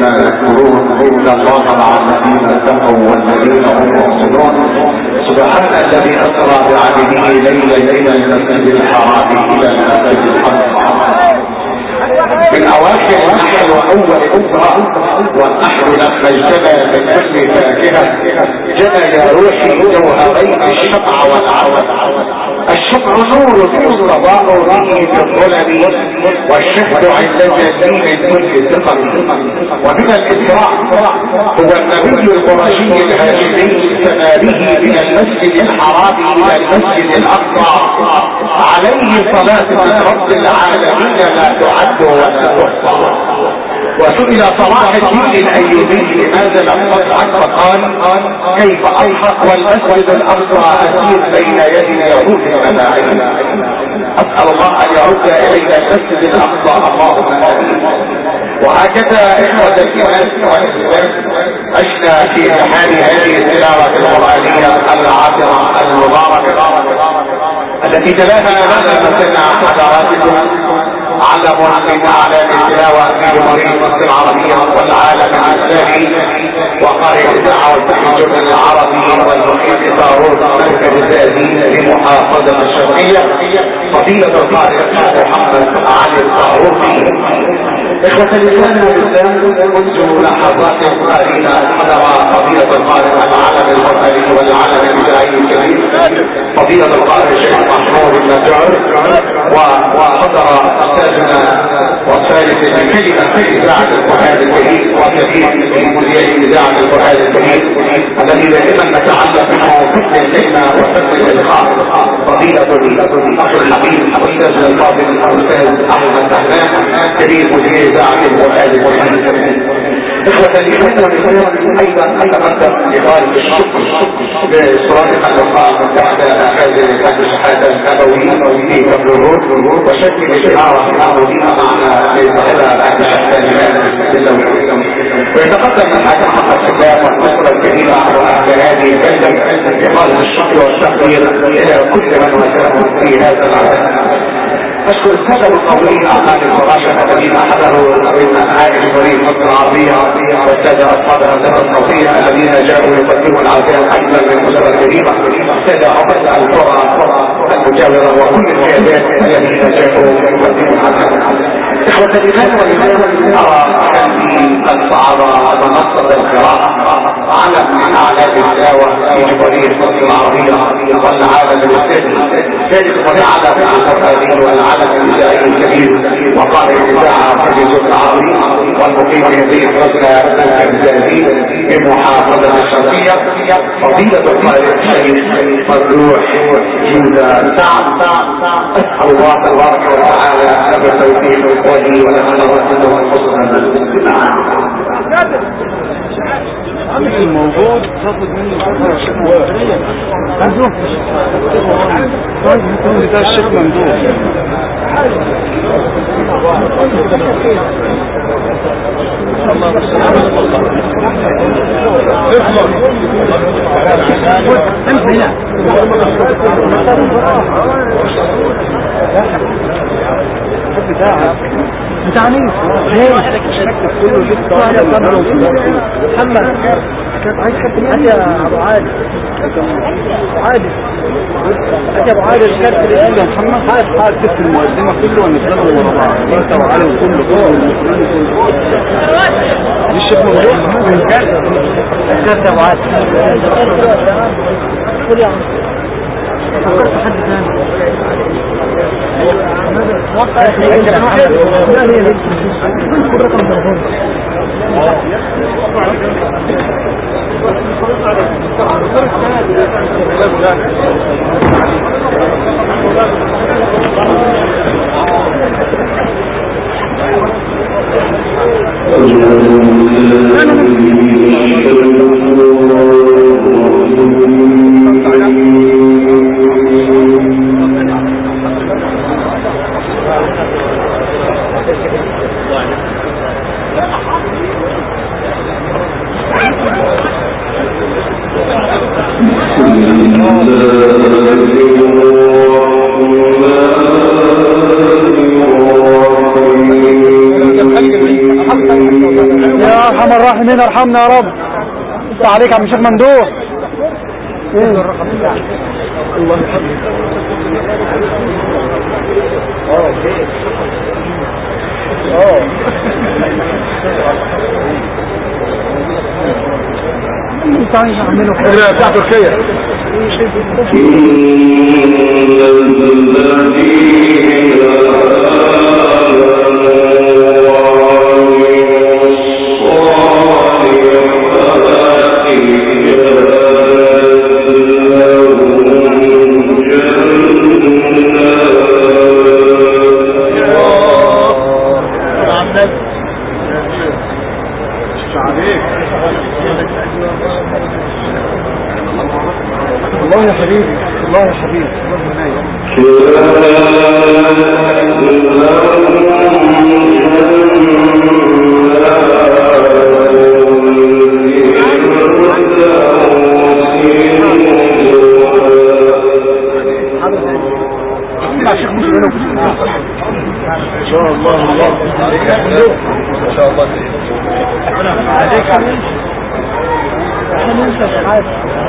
مما يذكرون الا الله مع الذين اتقوا والذين هم محسنون. سبحان الذي اسرى بعبده ليلا الى المسجد الحرام الى المسجد الاقصى من اواخر النحل واول اسرى، والنحل لما اجتمع من كل فاكهه جنى يا روحي جوهرين الشمع والعسل. الشمع نور يستضاء به بالظلم، والشهد عند الجليل كل ثقل. ومن الاسراء هو النبي القرشي الهاشمي سما به من المسجد الحرام الى المسجد الاقصى عليه صلاه من رب العالمين لا تعد ولا تحصى. وسئل صلاح الدين الايوبي لماذا لم تصعد فقال كيف اصعد والمسجد الاقصى اسير بين يدي يهود الملاعين. اسال الله ان يرد الينا المسجد الاقصى اللهم امين. وهكذا اخوة الايمان والاسلام عشنا في حال هذه التلاوة القرآنية العاطرة المباركة التي تلاها معنا مثلنا حضراتكم علم من اعلام التلاوة في جمهورية مصر العربية والعالم الاسلامي وقارئ الاذاعة والتلفزيون العربي والمحيط طاروس مركز الزقازيق لمحافظة الشرقية فضيلة القارئ محمد علي الطاروسي. اخوة الاسلام والاسلام منذ لحظات قليلة حضر فضيلة القارئ العالم القرآني والعالم الابداعي الكبير فضيلة القارئ الشيخ محمود النجار، وحضر استاذنا وثالث الكلمة في اذاعة القرآن الكريم وكبير في مذيع اذاعة القرآن الكريم الذي دائما نتعلم منه فن الليلة وفن الالقاء فضيلة الاخ الحبيب استاذنا الفاضل الاستاذ احمد سهلان كبير مذيع اذاعة القرآن الكريم. اخوة الايمان والاسلام ايضا اتقدم لغاية الشكر لصرافة اللقاء تحت اخاذ الشهادة النبوي في كفرور وشكل الشعارة العربية معنا لصاحبها بعد الشهادة ويتقدم الحاكم حق الشباب والنصرة الكبيرة على هذه البلدة بخالص الشكر والتقدير الى كل من وسعهم في هذا العمل. أشكر السادة المطورين أعمال الفراشة الذين حضروا من أهالي جمهورية مصر العربية والسادة أصحاب الهندسة الصوتية الذين جاءوا يقدموا العزاء أيضا للأسرة الكريمة، السادة عقداء القرى المجاورة وكل القيادات الذين جاءوا يقدموا العزاء. إخوة الإيمان والإسلام أرى أني قد صعد منصة القراءة علم من أعلام التلاوة في جمهورية مصر العربية والعالم الإسلامي ذلك ونعلى في القرآن والعالم الإذاعي الكبير وقارئ الإذاعة في الجزء العربي والمقيم في ضيف رسل الزقازيق في محافظة الشرقية فضيلة القارئ الشيخ ممدوح جودة سعد. أسأل الله تبارك وتعالى له التوفيق ولي ولنا رسله الحسنى. الموجود تاخد منه فترة الشيخ ممدوح ده الشيخ ممدوح بتاع مين؟ ليه؟ كله جبت محمد كانت عايز كابتن يا ابو عادل عادل يا ابو عادل الكابتن يا محمد حاجه تكتب المقدمه كله ونشتغل ورا بعض انت وعلي وكله دي الشيخ ممدوح الكابتن يا ابو عادل قول يا عم فكرت حد ثاني وقع رقم تليفون ارحم الراحمين ارحمنا يا رب. انت عليك يا عم الشيخ ممدوح. الله يحفظك. انت عايز اعمله كده بتاع تركيا. الله يا حبيبي الله يا حبيبي ان شاء الله الله ان شاء الله احنا ننسى الحاجة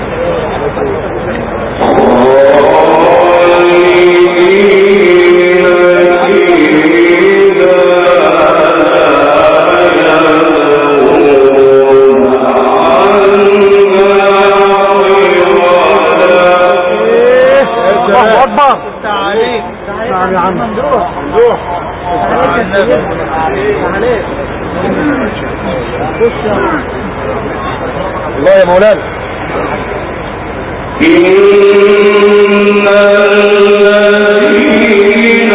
الله اكبر. تعالي تعالي يا عم ممدوح تعالي الله يا مولانا. إن الذين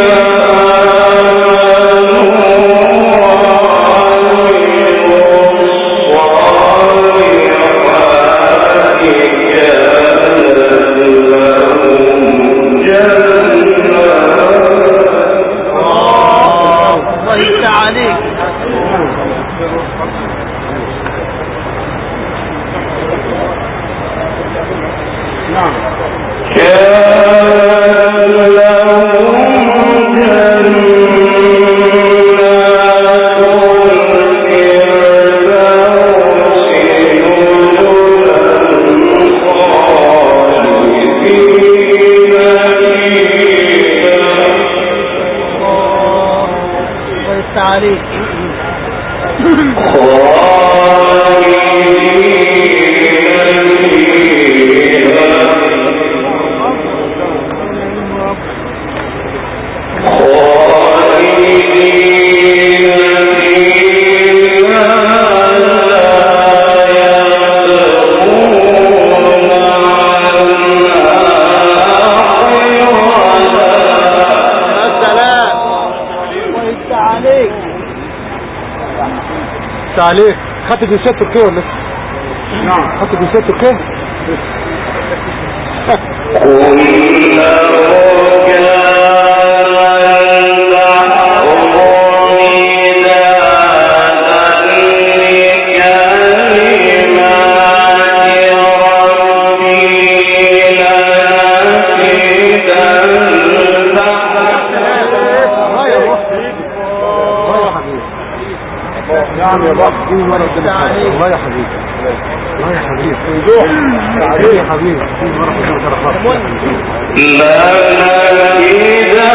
عليك. خدت جنسية تركيا ولا لسه؟ نعم خدت جنسية تركيا. نعم يا بابا الله يا حبيبي الله يا حبيبي وضوح تعالي يا حبيبي لا إذا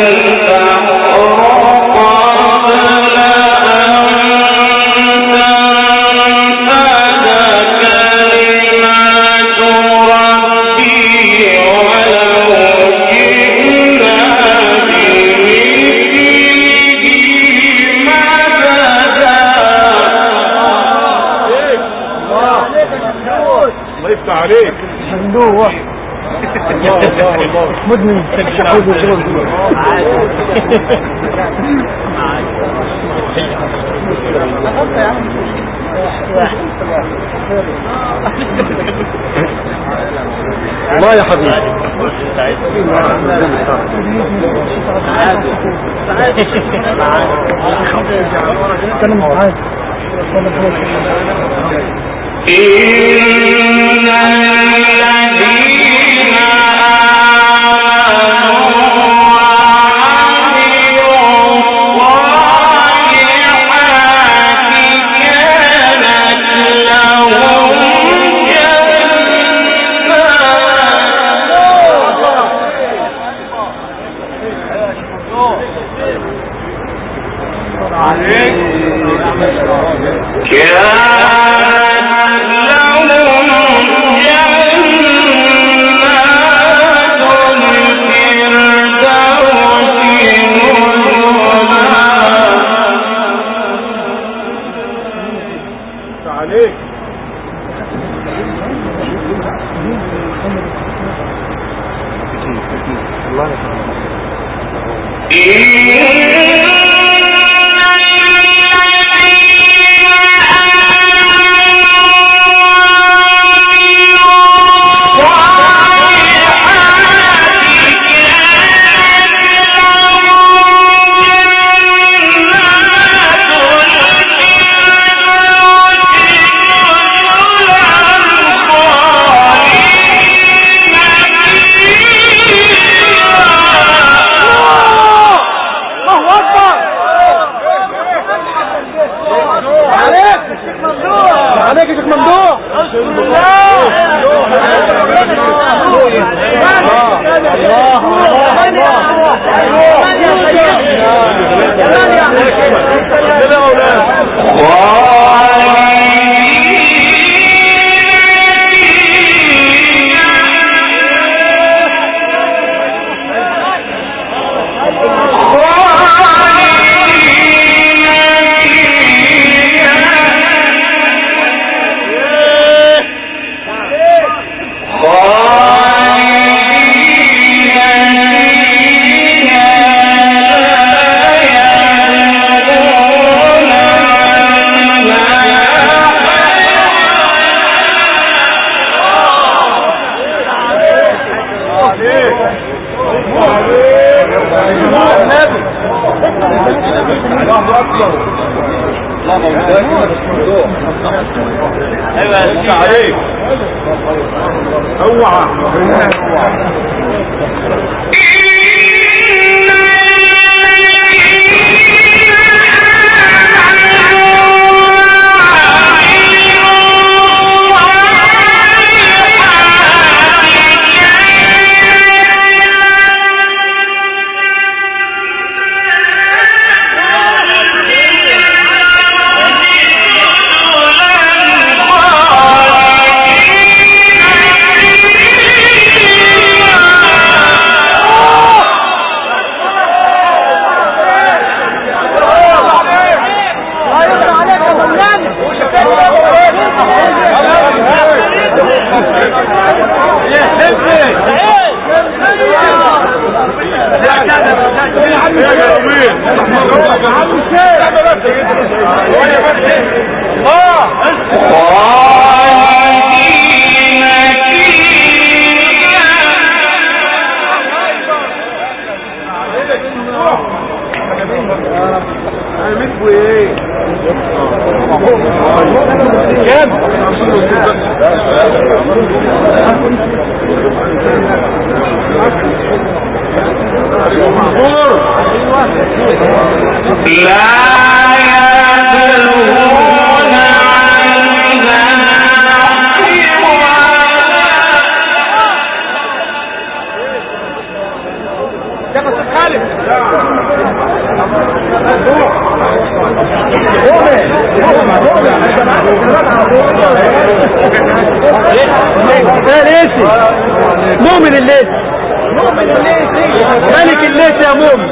عليك ممدوح الله الله الله مدمن شحوذ وشغل الله يا حبيبي كلام معاذ إن الذين آمنوا وعملوا الصالحات كانت مؤمن الليث ملك الليث يا مؤمن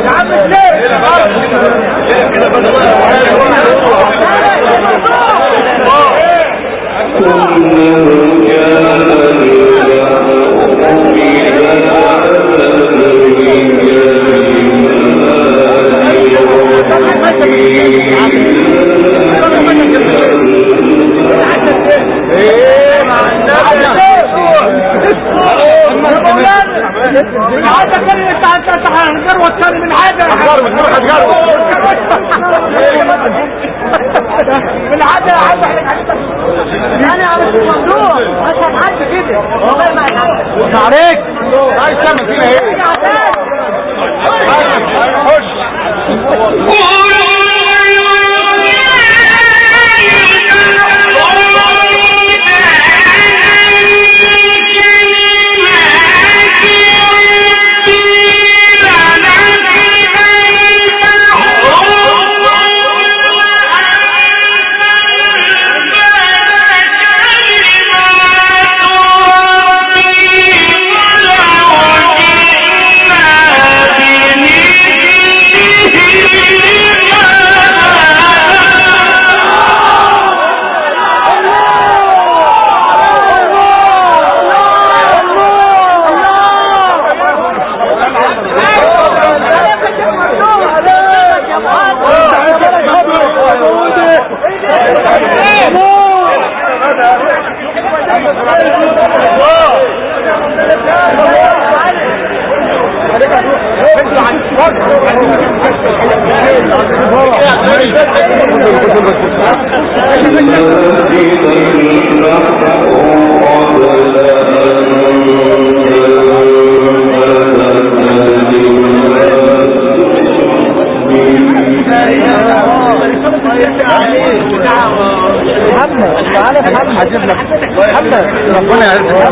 ربنا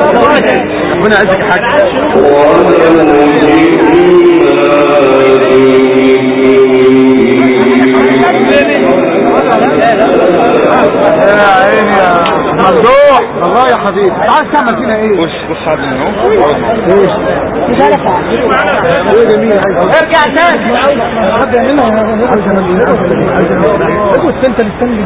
يعزك حاج. يا عيني يا ممدوح والله يا حبيبي عايز تعمل فينا ايه؟ بص على منه ايش؟ مش عارف ايه جميل ارجع تاني حد يعملها بص انت مستني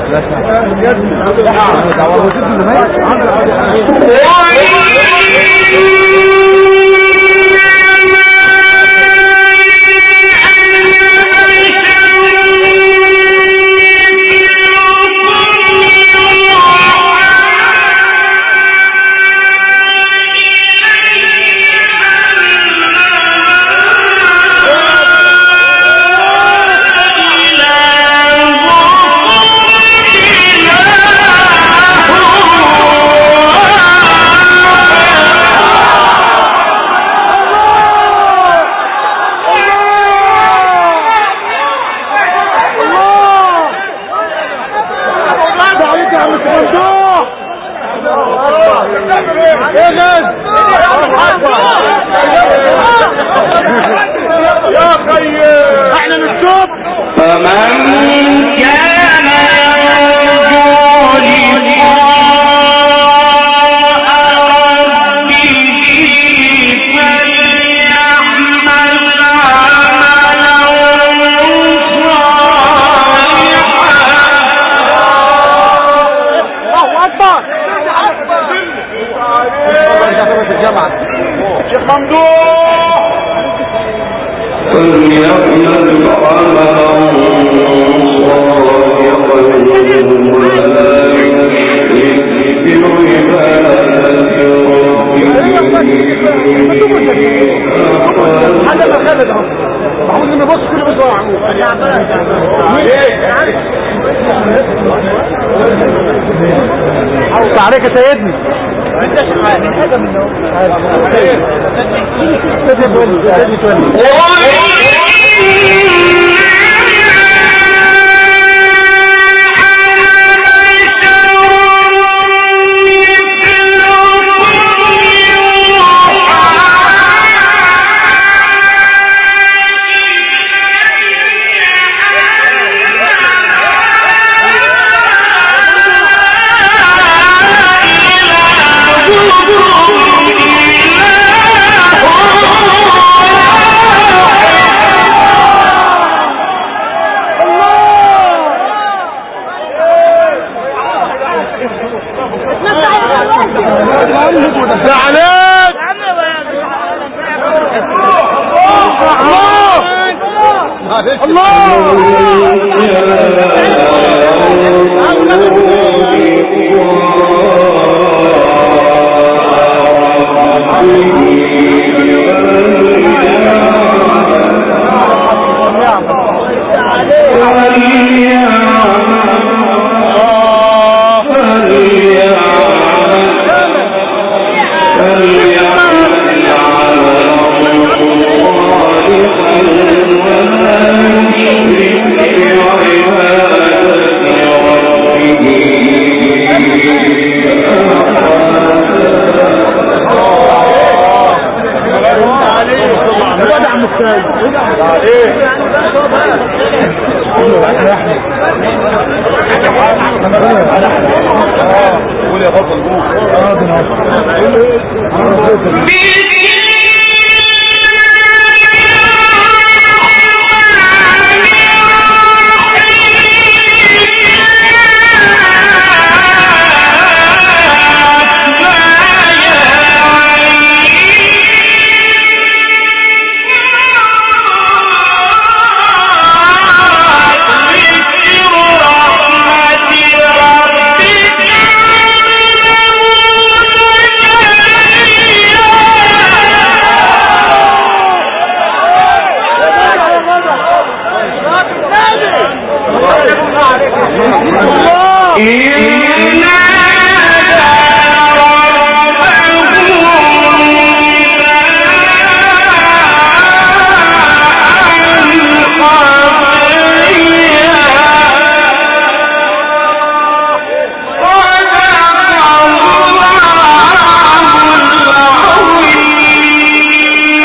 عليك يا سيدنا انت شحال هذا منه إِنَّا